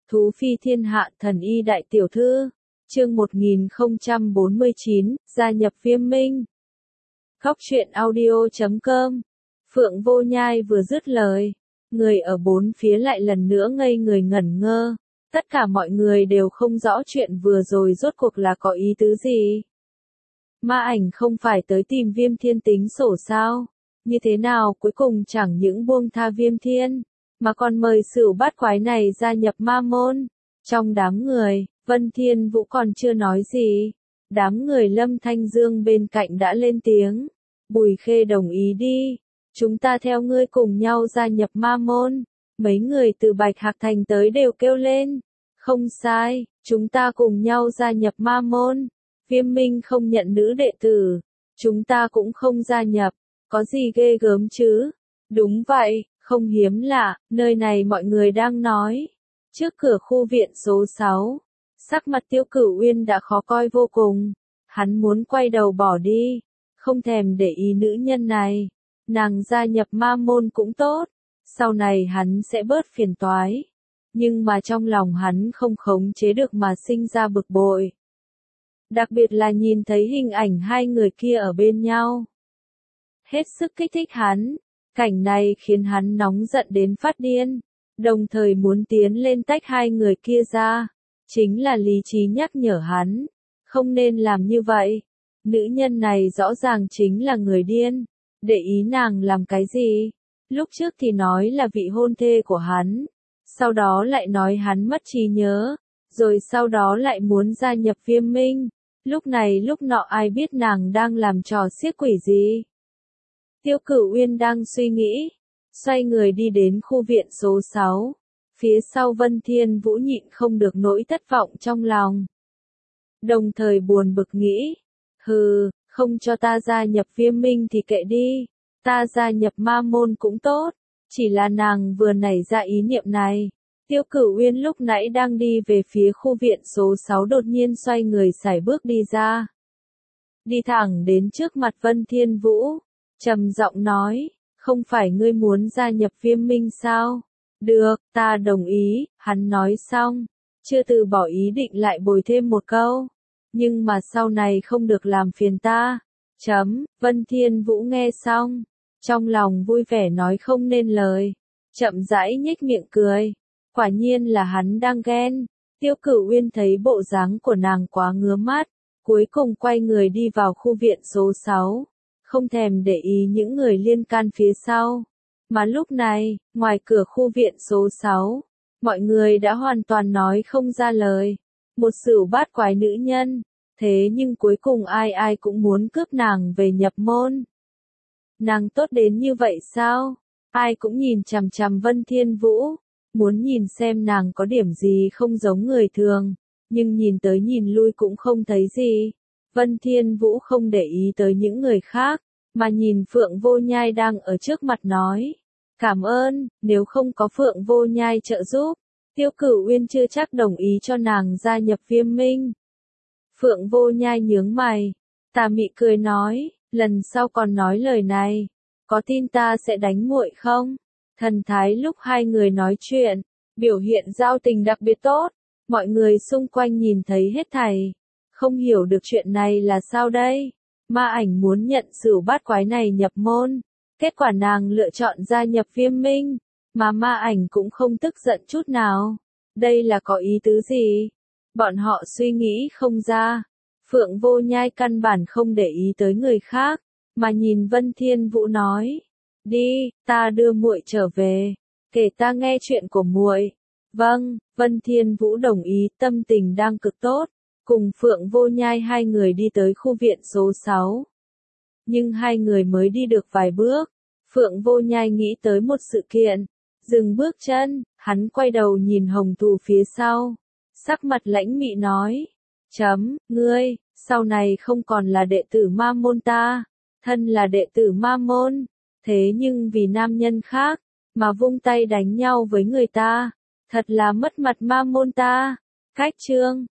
Thú phi thiên hạ thần y đại tiểu thư. Chương 1049, gia nhập Viêm Minh. Khóc chuyện audio.com. Phượng Vô Nhai vừa dứt lời, người ở bốn phía lại lần nữa ngây người ngẩn ngơ. Tất cả mọi người đều không rõ chuyện vừa rồi rốt cuộc là có ý tứ gì. Ma Ảnh không phải tới tìm Viêm Thiên tính sổ sao? Như thế nào cuối cùng chẳng những buông tha Viêm Thiên, mà còn mời Sửu Bát Quái này gia nhập ma môn. Trong đám người, Vân Thiên Vũ còn chưa nói gì. Đám người Lâm Thanh Dương bên cạnh đã lên tiếng. Bùi Khê đồng ý đi. Chúng ta theo ngươi cùng nhau gia nhập ma môn. Mấy người từ Bạch Hạc Thành tới đều kêu lên. Không sai, chúng ta cùng nhau gia nhập ma môn. Viêm Minh không nhận nữ đệ tử. Chúng ta cũng không gia nhập. Có gì ghê gớm chứ? Đúng vậy, không hiếm lạ, nơi này mọi người đang nói. Trước cửa khu viện số 6, sắc mặt Tiêu Cửu Uyên đã khó coi vô cùng. Hắn muốn quay đầu bỏ đi, không thèm để ý nữ nhân này. Nàng gia nhập ma môn cũng tốt, sau này hắn sẽ bớt phiền toái. Nhưng mà trong lòng hắn không khống chế được mà sinh ra bực bội. Đặc biệt là nhìn thấy hình ảnh hai người kia ở bên nhau. Hết sức kích thích hắn, cảnh này khiến hắn nóng giận đến phát điên, đồng thời muốn tiến lên tách hai người kia ra. Chính là lý trí nhắc nhở hắn, không nên làm như vậy. Nữ nhân này rõ ràng chính là người điên, để ý nàng làm cái gì? Lúc trước thì nói là vị hôn thê của hắn, sau đó lại nói hắn mất trí nhớ, rồi sau đó lại muốn gia nhập Viêm Minh. Lúc này lúc nọ ai biết nàng đang làm trò xiếc quỷ gì? Tiêu Cửu Uyên đang suy nghĩ, xoay người đi đến khu viện số 6. Phía sau Vân Thiên Vũ nhịn không được nỗi thất vọng trong lòng. Đồng thời buồn bực nghĩ, hừ, không cho ta gia nhập Viêm Minh thì kệ đi, ta gia nhập ma môn cũng tốt. Chỉ là nàng vừa nảy ra ý niệm này, Tiêu Cửu Uyên lúc nãy đang đi về phía khu viện số 6 đột nhiên xoay người sải bước đi ra. Đi thẳng đến trước mặt Vân Thiên Vũ, trầm giọng nói, không phải ngươi muốn gia nhập Viêm Minh sao? Được, ta đồng ý, hắn nói xong, chưa từ bỏ ý định lại bồi thêm một câu. Nhưng mà sau này không được làm phiền ta. Vân Thiên Vũ nghe xong, trong lòng vui vẻ nói không nên lời, chậm rãi nhếch miệng cười. Quả nhiên là hắn đang ghen. Tiêu Cửu Uyên thấy bộ dáng của nàng quá ngứa mắt, cuối cùng quay người đi vào khu viện số 6, không thèm để ý những người liên can phía sau. Mà lúc này, ngoài cửa khu viện số 6, mọi người đã hoàn toàn nói không ra lời. Một Sửu Bát Quái nữ nhân, thế nhưng cuối cùng ai ai cũng muốn cướp nàng về nhập môn. Nàng tốt đến như vậy sao? Ai cũng nhìn chằm chằm Vân Thiên Vũ, muốn nhìn xem nàng có điểm gì không giống người thường, nhưng nhìn tới nhìn lui cũng không thấy gì. Vân Thiên Vũ không để ý tới những người khác, mà nhìn Phượng Vô Nhai đang ở trước mặt nói. Cảm ơn, nếu không có Phượng Vô Nhai trợ giúp, Tiêu Cửu Uyên chưa chắc đồng ý cho nàng gia nhập Viêm Minh. Phượng Vô Nhai nhướng mày, tà mị cười nói, lần sau còn nói lời này, có tin ta sẽ đánh muội không? Thần thái lúc hai người nói chuyện, biểu hiện giao tình đặc biệt tốt, mọi người xung quanh nhìn thấy hết thảy. Không hiểu được chuyện này là sao đây? Ma Ảnh muốn nhận Sửu Bát Quái này nhập môn, kết quả nàng lựa chọn gia nhập Viêm Minh, mà Ma Ảnh cũng không tức giận chút nào. Đây là có ý tứ gì? Bọn họ suy nghĩ không ra. Phượng Vô Nhai căn bản không để ý tới người khác, mà nhìn Vân Thiên Vũ nói, đi, ta đưa muội trở về, kể ta nghe chuyện của muội. Vâng, Vân Thiên Vũ đồng ý, tâm tình đang cực tốt, cùng Phượng Vô Nhai hai người đi tới khu viện số 6. Nhưng hai người mới đi được vài bước, Phượng Vô Nhai nghĩ tới một sự kiện, dừng bước chân, hắn quay đầu nhìn Hồng Thù phía sau, sắc mặt lãnh mị nói, ngươi, sau này không còn là đệ tử ma môn ta, thân là đệ tử ma môn, thế nhưng vì nam nhân khác, mà vung tay đánh nhau với người ta, thật là mất mặt ma môn ta. Cách chương